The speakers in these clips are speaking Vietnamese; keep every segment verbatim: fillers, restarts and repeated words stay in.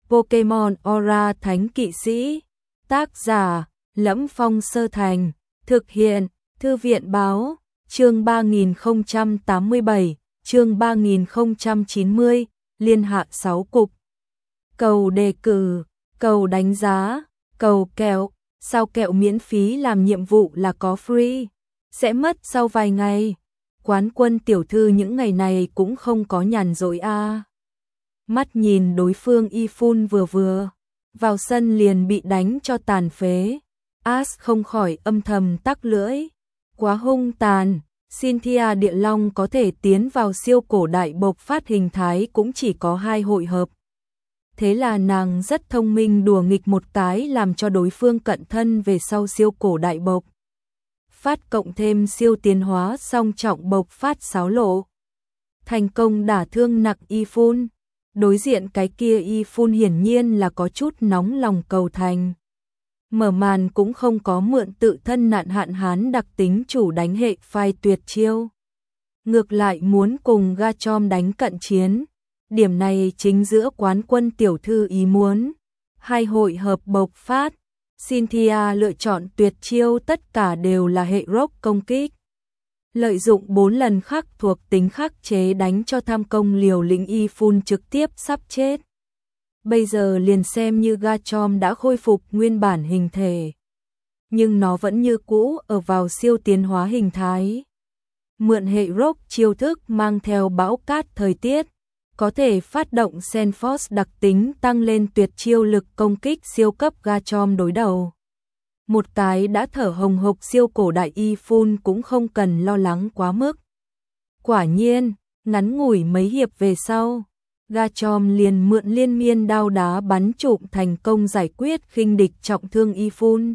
Pokemon Aura Thánh Kỵ Sĩ. Tác giả: Lẫm Phong Sơ Thành. Thực hiện: Thư viện báo. Chương ba nghìn không trăm tám mươi bảy, chương ba nghìn không trăm chín mươi, liên hạ sáu cục. Cầu đề cử, cầu đánh giá, cầu kẹo, sao kẹo miễn phí làm nhiệm vụ là có free, sẽ mất sau vài ngày. Quán Quân tiểu thư những ngày này cũng không có nhàn rỗi a. À. Mắt nhìn đối phương y phun vừa vừa, vào sân liền bị đánh cho tàn phế. Ash không khỏi âm thầm tắc lưỡi, quá hung tàn. Cynthia Địa Long có thể tiến vào siêu cổ đại bộc phát hình thái cũng chỉ có hai hội hợp. Thế là nàng rất thông minh đùa nghịch một cái làm cho đối phương cận thân về sau siêu cổ đại bộc phát cộng thêm siêu tiến hóa song trọng bộc phát xáo lộ. Thành công đả thương nặng y phun. Đối diện cái kia y phun hiển nhiên là có chút nóng lòng cầu thành. Mở màn cũng không có mượn tự thân nạn hạn hán đặc tính chủ đánh hệ phai tuyệt chiêu. Ngược lại muốn cùng Garchomp đánh cận chiến. Điểm này chính giữa Quán Quân tiểu thư ý muốn. Hai hội hợp bộc phát. Cynthia lựa chọn tuyệt chiêu tất cả đều là hệ rock công kích. Lợi dụng bốn lần khắc thuộc tính khắc chế đánh cho tham công liều lĩnh y phun trực tiếp sắp chết. Bây giờ liền xem như Garchomp đã khôi phục nguyên bản hình thể. Nhưng nó vẫn như cũ ở vào siêu tiến hóa hình thái. Mượn hệ rock chiêu thức mang theo bão cát thời tiết. Có thể phát động Senforce đặc tính tăng lên tuyệt chiêu lực công kích siêu cấp Garchomp đối đầu. Một cái đã thở hồng hộc siêu cổ đại y phun cũng không cần lo lắng quá mức. Quả nhiên, ngắn ngủi mấy hiệp về sau, Garchomp liền mượn liên miên đao đá bắn trụm thành công giải quyết khinh địch trọng thương y phun.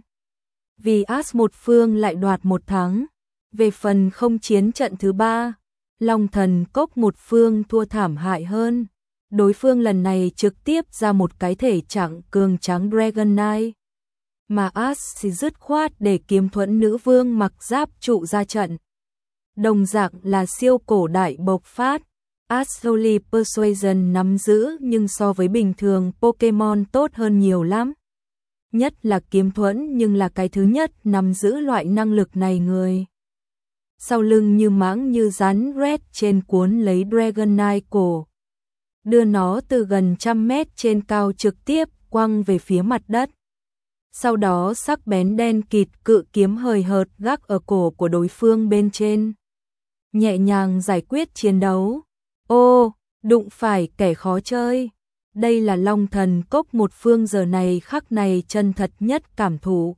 Vì Ash một phương lại đoạt một thắng. Về phần không chiến trận thứ ba, Long Thần Cốc một phương thua thảm hại hơn. Đối phương lần này trực tiếp ra một cái thể trạng cường tráng Dragonite. Mà Ash thì dứt khoát để Kiếm Thuẫn Nữ Vương mặc giáp trụ ra trận. Đồng dạng là siêu cổ đại bộc phát. Ash Holy Persuasion nắm giữ nhưng so với bình thường Pokemon tốt hơn nhiều lắm. Nhất là Kiếm Thuẫn nhưng là cái thứ nhất nắm giữ loại năng lực này người. Sau lưng như mãng như rắn Red trên cuốn lấy Dragonite cổ. Đưa nó từ gần trăm mét trên cao trực tiếp quăng về phía mặt đất. Sau đó sắc bén đen kịt cự kiếm hời hợt gác ở cổ của đối phương bên trên. Nhẹ nhàng giải quyết chiến đấu. Ô, đụng phải kẻ khó chơi. Đây là Long Thần Cốc một phương giờ này khắc này chân thật nhất cảm thụ.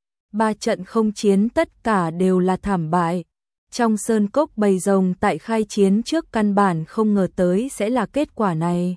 Ba trận không chiến tất cả đều là thảm bại. Trong sơn cốc bầy rồng tại khai chiến trước căn bản không ngờ tới sẽ là kết quả này.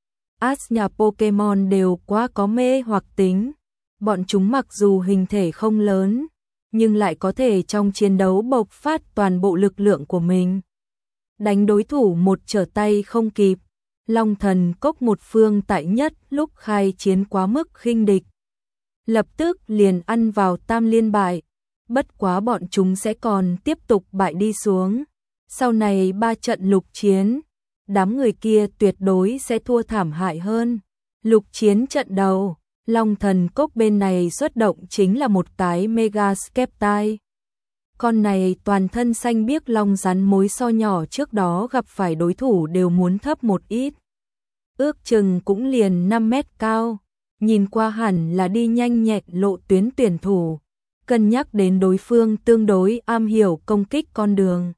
Ash nhà Pokemon đều quá có mê hoặc tính. Bọn chúng mặc dù hình thể không lớn, nhưng lại có thể trong chiến đấu bộc phát toàn bộ lực lượng của mình. Đánh đối thủ một trở tay không kịp. Long Thần Cốc một phương tại nhất lúc khai chiến quá mức khinh địch. Lập tức liền ăn vào tam liên bại. Bất quá bọn chúng sẽ còn tiếp tục bại đi xuống. Sau này ba trận lục chiến, đám người kia tuyệt đối sẽ thua thảm hại hơn. Lục chiến trận đầu, Long Thần Cốc bên này xuất động chính là một cái Mega Skeptile. Con này toàn thân xanh biếc long rắn mối so nhỏ trước đó gặp phải đối thủ đều muốn thấp một ít. Ước chừng cũng liền năm mét cao, nhìn qua hẳn là đi nhanh nhẹn lộ tuyến tuyển thủ. Cân nhắc đến đối phương tương đối am hiểu công kích con đường.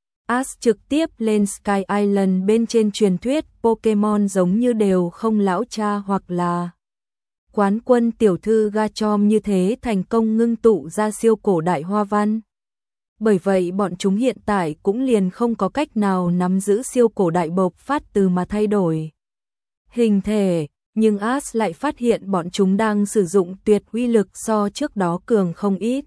Ash trực tiếp lên Sky Island bên trên truyền thuyết Pokemon giống như đều không lão cha hoặc là Quán Quân tiểu thư Garchomp như thế thành công ngưng tụ ra siêu cổ đại hoa văn. Bởi vậy bọn chúng hiện tại cũng liền không có cách nào nắm giữ siêu cổ đại bộc phát từ mà thay đổi hình thể. Nhưng Ash lại phát hiện bọn chúng đang sử dụng tuyệt uy lực so trước đó cường không ít.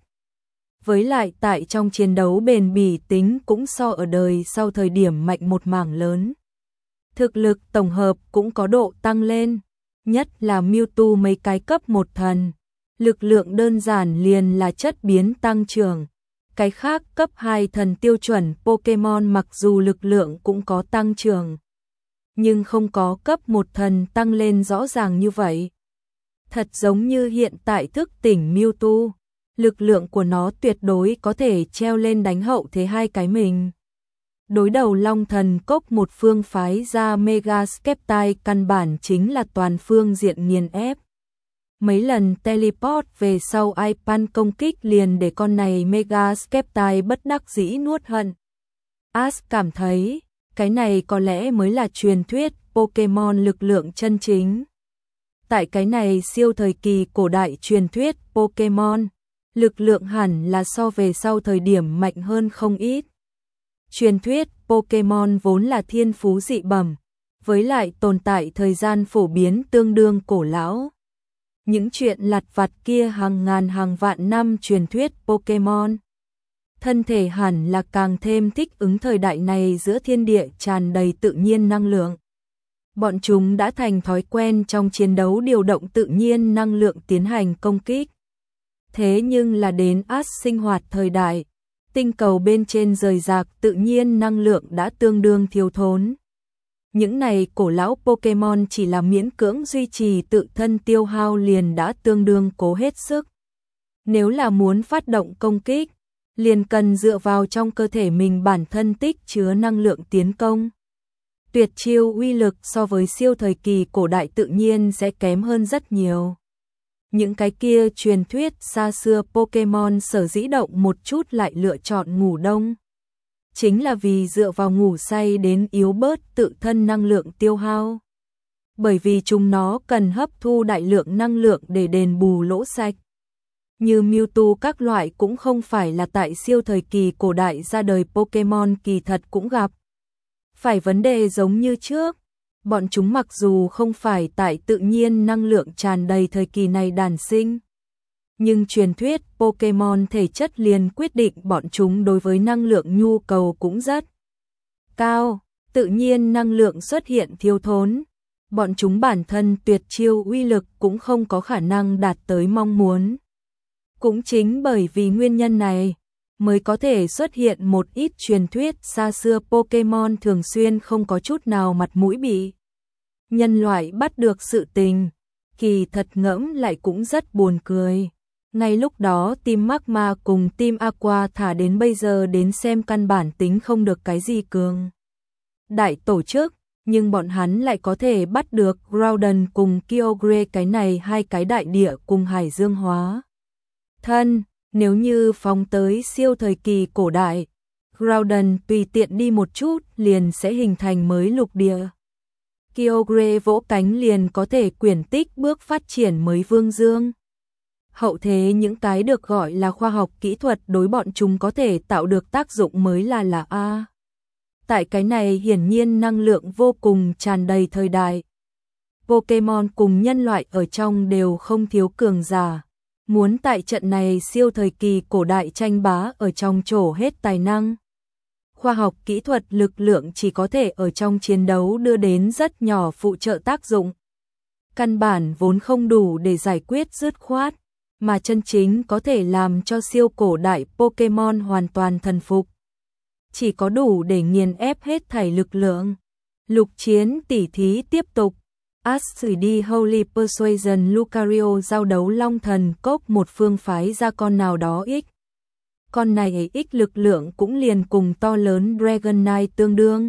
Với lại tại trong chiến đấu bền bỉ tính cũng so ở đời sau thời điểm mạnh một mảng lớn. Thực lực tổng hợp cũng có độ tăng lên. Nhất là Mewtwo mấy cái cấp một thần. Lực lượng đơn giản liền là chất biến tăng trưởng. Cái khác cấp hai thần tiêu chuẩn Pokemon mặc dù lực lượng cũng có tăng trưởng. nhưng không có cấp một thần tăng lên rõ ràng như vậy. Thật giống như hiện tại thức tỉnh Mewtwo, lực lượng của nó tuyệt đối có thể treo lên đánh hậu thế hai cái mình. Đối đầu Long Thần Cốc một phương phái ra Mega Sceptile căn bản chính là toàn phương diện nghiền ép. Mấy lần teleport về sau Ipan công kích liền để con này Mega Sceptile bất đắc dĩ nuốt hận. Ash cảm thấy, cái này có lẽ mới là truyền thuyết Pokemon lực lượng chân chính. Tại cái này siêu thời kỳ cổ đại truyền thuyết Pokemon, lực lượng hẳn là so về sau thời điểm mạnh hơn không ít. Truyền thuyết Pokemon vốn là thiên phú dị bẩm, với lại tồn tại thời gian phổ biến tương đương cổ lão. Những chuyện lặt vặt kia hàng ngàn hàng vạn năm truyền thuyết Pokemon. Thân thể hẳn là càng thêm thích ứng thời đại này giữa thiên địa tràn đầy tự nhiên năng lượng. Bọn chúng đã thành thói quen trong chiến đấu điều động tự nhiên năng lượng tiến hành công kích. Thế nhưng là đến Ash sinh hoạt thời đại, tinh cầu bên trên rời rạc tự nhiên năng lượng đã tương đương thiếu thốn. Những này cổ lão Pokemon chỉ là miễn cưỡng duy trì tự thân tiêu hao liền đã tương đương cố hết sức. Nếu là muốn phát động công kích, liền cần dựa vào trong cơ thể mình bản thân tích chứa năng lượng tiến công. Tuyệt chiêu uy lực so với siêu thời kỳ cổ đại tự nhiên sẽ kém hơn rất nhiều. Những cái kia truyền thuyết xa xưa Pokemon sở dĩ động một chút lại lựa chọn ngủ đông. Chính là vì dựa vào ngủ say đến yếu bớt tự thân năng lượng tiêu hao. Bởi vì chúng nó cần hấp thu đại lượng năng lượng để đền bù lỗ sạch. Như Mewtwo các loại cũng không phải là tại siêu thời kỳ cổ đại ra đời Pokemon kỳ thật cũng gặp. Phải vấn đề giống như trước, bọn chúng mặc dù không phải tại tự nhiên năng lượng tràn đầy thời kỳ này đản sinh, nhưng truyền thuyết Pokemon thể chất liền quyết định bọn chúng đối với năng lượng nhu cầu cũng rất cao, tự nhiên năng lượng xuất hiện thiếu thốn, bọn chúng bản thân tuyệt chiêu uy lực cũng không có khả năng đạt tới mong muốn. Cũng chính bởi vì nguyên nhân này, mới có thể xuất hiện một ít truyền thuyết xa xưa Pokemon thường xuyên không có chút nào mặt mũi bị nhân loại bắt được sự tình, kỳ thật ngẫm lại cũng rất buồn cười. Ngay lúc đó Team Magma cùng Team Aqua thả đến bây giờ đến xem căn bản tính không được cái gì cường đại tổ chức, nhưng bọn hắn lại có thể bắt được Groudon cùng Kyogre cái này hai cái đại địa cùng hải dương hóa thân. Nếu như phóng tới siêu thời kỳ cổ đại, Groudon tùy tiện đi một chút liền sẽ hình thành mới lục địa. Kyogre vỗ cánh liền có thể quyển tích bước phát triển mới vương dương. Hậu thế những cái được gọi là khoa học kỹ thuật đối bọn chúng có thể tạo được tác dụng mới là là A. Tại cái này hiển nhiên năng lượng vô cùng tràn đầy thời đại. Pokemon cùng nhân loại ở trong đều không thiếu cường giả. Muốn tại trận này siêu thời kỳ cổ đại tranh bá ở trong trổ hết tài năng. Khoa học kỹ thuật lực lượng chỉ có thể ở trong chiến đấu đưa đến rất nhỏ phụ trợ tác dụng. Căn bản vốn không đủ để giải quyết dứt khoát, mà chân chính có thể làm cho siêu cổ đại Pokemon hoàn toàn thần phục. Chỉ có đủ để nghiền ép hết thảy lực lượng. Lục chiến tỉ thí tiếp tục. Ash xử đi Holy Persuasion Lucario giao đấu Long Thần Cốc một phương phái ra con nào đó X. Con này X lực lượng cũng liền cùng to lớn Dragonite tương đương.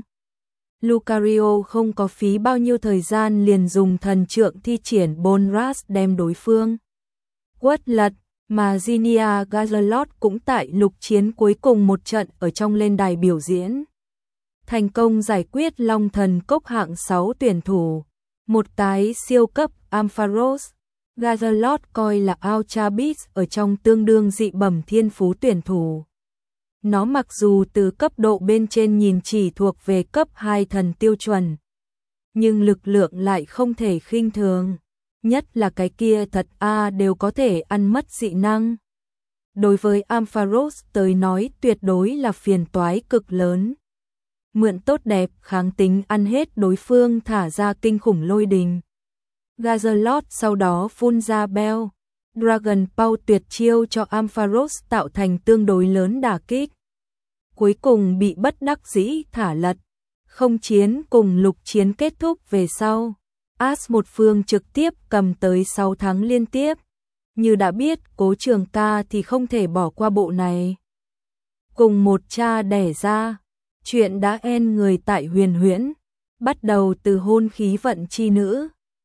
Lucario không có phí bao nhiêu thời gian liền dùng thần trượng thi triển Bone Rush đem đối phương quất lật, mà Zinnia Gazalot cũng tại lục chiến cuối cùng một trận ở trong lên đài biểu diễn. Thành công giải quyết Long Thần Cốc hạng sáu tuyển thủ. Một cái siêu cấp Ampharos, Gazalot coi là Ultra Beast ở trong tương đương dị bẩm thiên phú tuyển thủ. Nó mặc dù từ cấp độ bên trên nhìn chỉ thuộc về cấp hai thần tiêu chuẩn, nhưng lực lượng lại không thể khinh thường, nhất là cái kia thật A đều có thể ăn mất dị năng. Đối với Ampharos tới nói tuyệt đối là phiền toái cực lớn. Mượn tốt đẹp kháng tính ăn hết đối phương thả ra kinh khủng lôi đình. Gazalot sau đó phun ra Bell Dragon Paw tuyệt chiêu cho Ampharos tạo thành tương đối lớn đả kích. Cuối cùng bị bất đắc dĩ thả lật. không chiến cùng Lục Chiến kết thúc về sau, As một phương trực tiếp cầm tới sáu tháng liên tiếp. Như đã biết Cố Trường Ca thì không thể bỏ qua bộ này. Cùng một cha đẻ ra, chuyện đã en người tại Huyền Huyễn, bắt đầu từ hôn khí vận chi nữ,